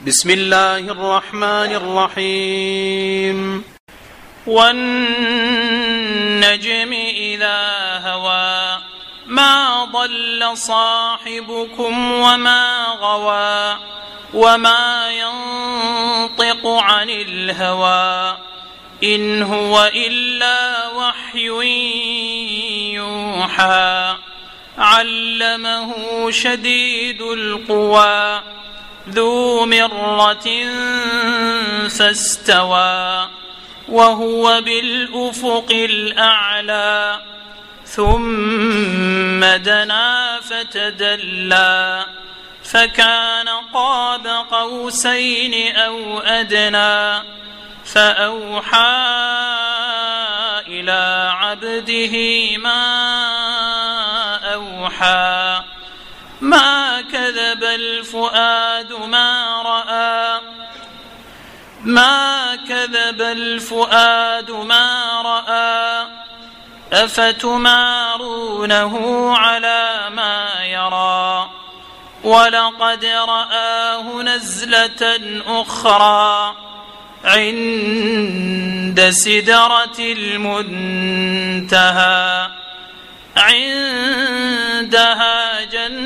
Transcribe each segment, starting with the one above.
بسم الله الرحمن الرحيم. والنجم إذا هوى ما ضل صاحبكم وما غوى وما ينطق عن الهوى إن هو إلا وحي يوحى علمه شديد القوى ذو مرة فاستوى وهو بالأفق الأعلى ثم دنا فتدلى فكان قاب قوسين أو أدنى فأوحى إلى عبده ما أوحى ما كذب الفؤاد ما رأى ما رأى أفتمارونه على ما يرى ولقد رآه نزلة أخرى عند سدرة المنتهى عندها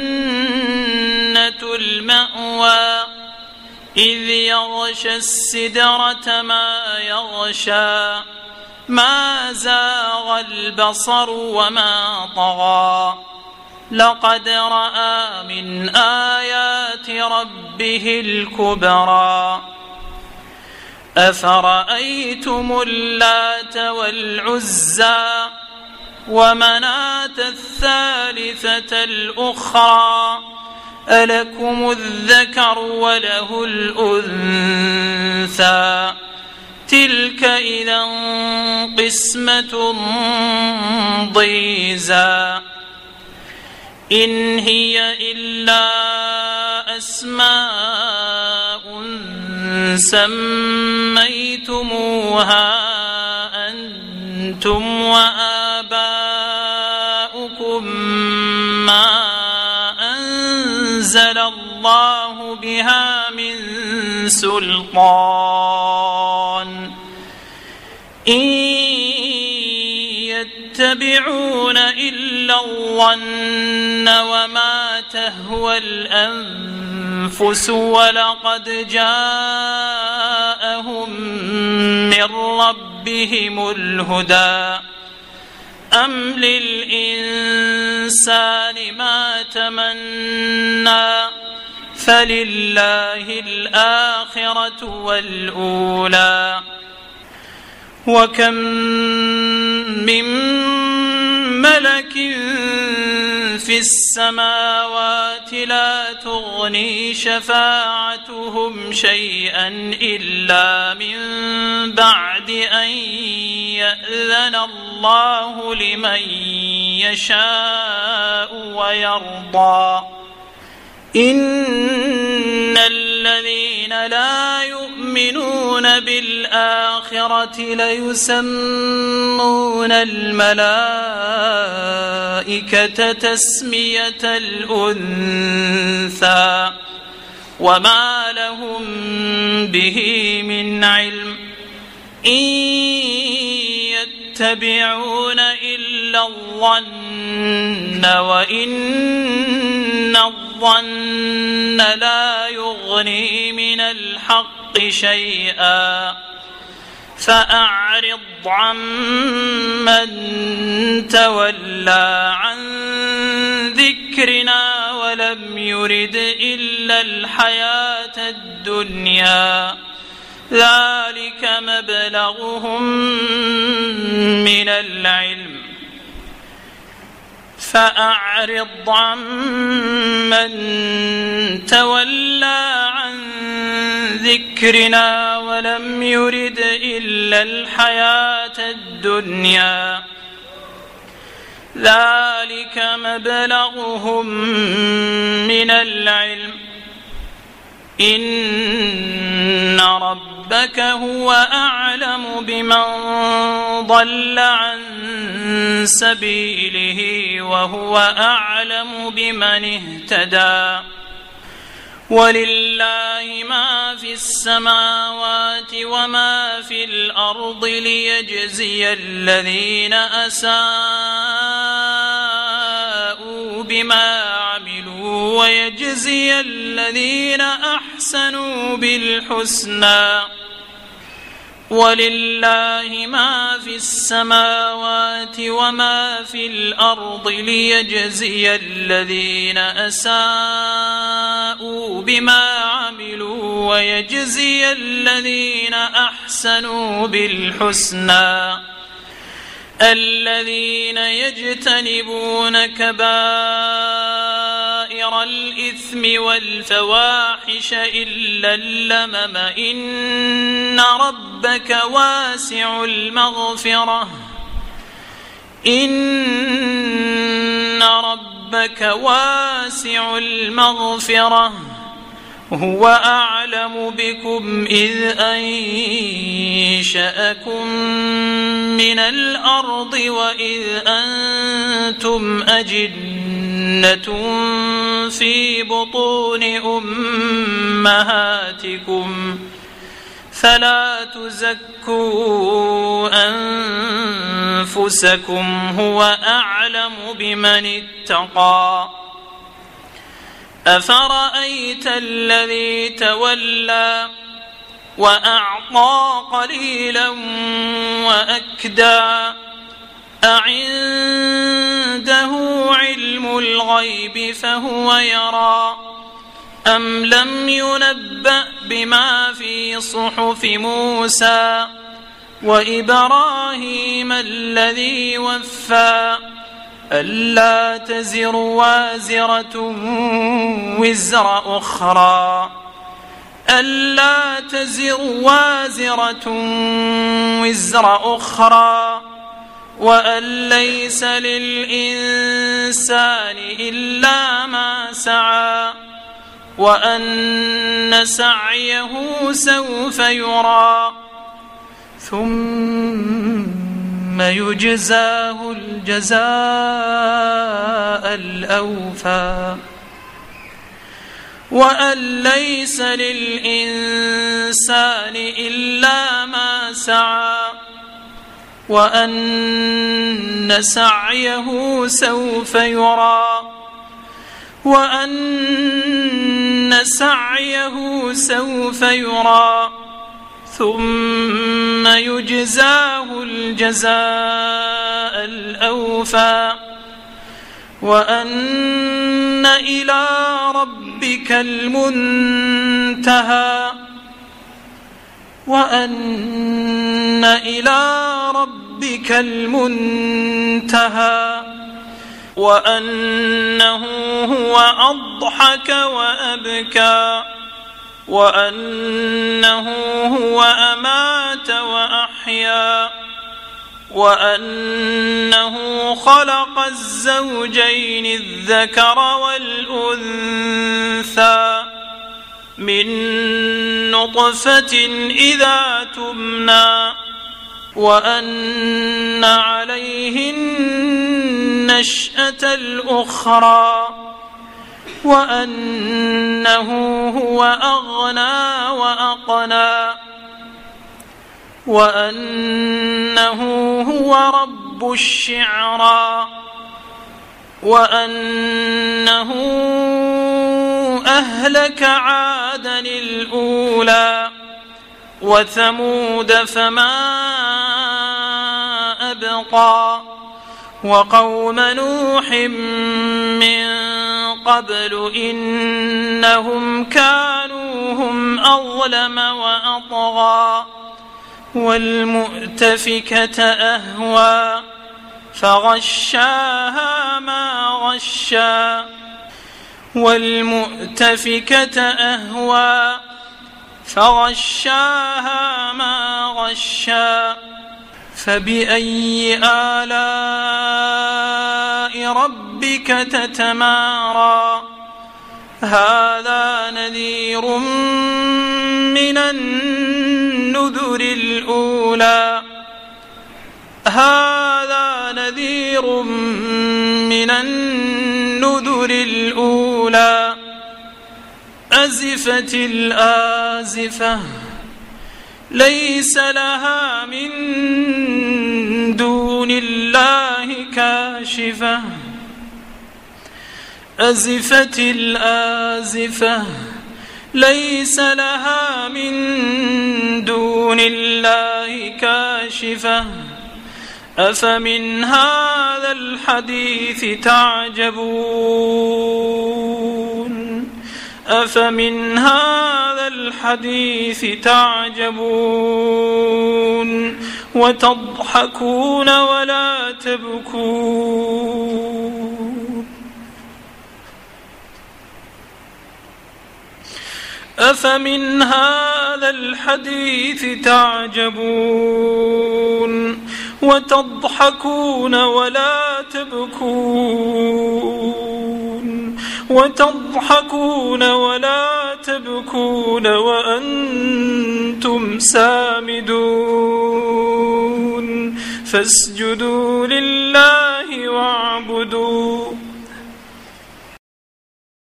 جنة المأوى إذ يغشى السدرة ما يغشى ما زاغ البصر وما طغى لقد رأى من آيات ربه الكبرى أفرأيتم اللات والعزى ومناة الثالثة الأخرى ألكم الذكر وله الأنثى تلك إذا قسمة ضيزى إن هي إلا أسماء سميتموها أنتم وآباؤكم ما أنزل الله بها من سلطان إن يتبعون إلا الظن وما تهوى الأنفس ولقد جاءهم من ربهم الهدى أم للإنسان ما تمنى فلله الآخرة والأولى وكم من ملك في السماوات لا تغني شفاعتهم شيئا إلا من بعد أن يأذن الله لمن يشاء ويرضى إن الذين لا يؤمنون بالآخرة ليسمون الملائكة تسمية الأنثى وما لهم به من علم إن يتبعون إلا الظن وإن الظن لا يغني من الحق شيئا فأعرض عمن تولى عن ذكرنا ولم يرد إلا الحياة الدنيا ذلك مبلغهم من العلم فأعرض عمن تولى عن ذكرنا ولم يرد إلا الحياة الدنيا ذلك مبلغهم من العلم إن ربك هو أعلم بمن ضل عن سبيله وهو أعلم بمن اهتدى ولله ما في السماوات وما في الأرض ليجزي الذين أساءوا بما عملوا ويجزي الذين أحسنوا بالحسنى. ولله ما في السماوات وما في الأرض ليجزي الذين أساءوا بما عملوا ويجزي الذين أحسنوا بالحسنى. الذين يجتنبون كبائر الإثم والفواحش إلا اللمم إن ربك واسع المغفرة إن ربك واسع المغفرة هو أعلم بكم إذ أنشأكم من الأرض وإذ أنتم أجنة في بطون أمهاتكم فلا تزكوا أنفسكم هو أعلم بمن اتقى. أفرأيت الذي تولى وأعطى قليلا وأكدى أعنده علم الغيب فهو يرى أم لم ينبأ بما في صحف موسى وإبراهيم الذي وفى ألا تزر وازرة وزر أخرى ألا تزر وازرة وزر أخرى وأن ليس للإنسان إلا ما سعى وأن سعيه سوف يرى ثم يجزاه الجزاء الأوفى وأن ليس للإنسان إلا ما سعى وأن سعيه سوف يرى وأن سعيه سوف يرى ثم يجزاه الجزاء الأوفى وأن إلى ربك المنتهى وأن إلى ربك المنتهى وأنه هو أضحك وأبكى وأنه هو أمات وأحيا وأنه خلق الزوجين الذكر والأنثى من نطفة إذا تمنى وأن عليه النشأة الأخرى وأنه هو أغنى وأقنى وأنه هو رب الشعرى وأنه أهلك عادا الأولى وثمود فما أبقى وقوم نوح من قبل إنهم كانوا هم أظلم وأطغى والمؤتفكة أهوى فغشاها ما غشى والمؤتفكة أهوى فغشاها ما غشى فبأي آلاء ربك تتمارى هذا نذير من النذر الأولى هذا نذير من النذر الأولى أزفت الآزفة ليس لها من دون الله كاشفة أزفت الآزفة ليس لها من دون الله كاشفة أفمن هذا الحديث تعجبون أفمن هذا الحديث تعجبون وتضحكون ولا تبكون أفمن هذا الحديث تعجبون وتضحكون ولا تبكون وأنتم سامدون فاسجدوا لله واعبدوا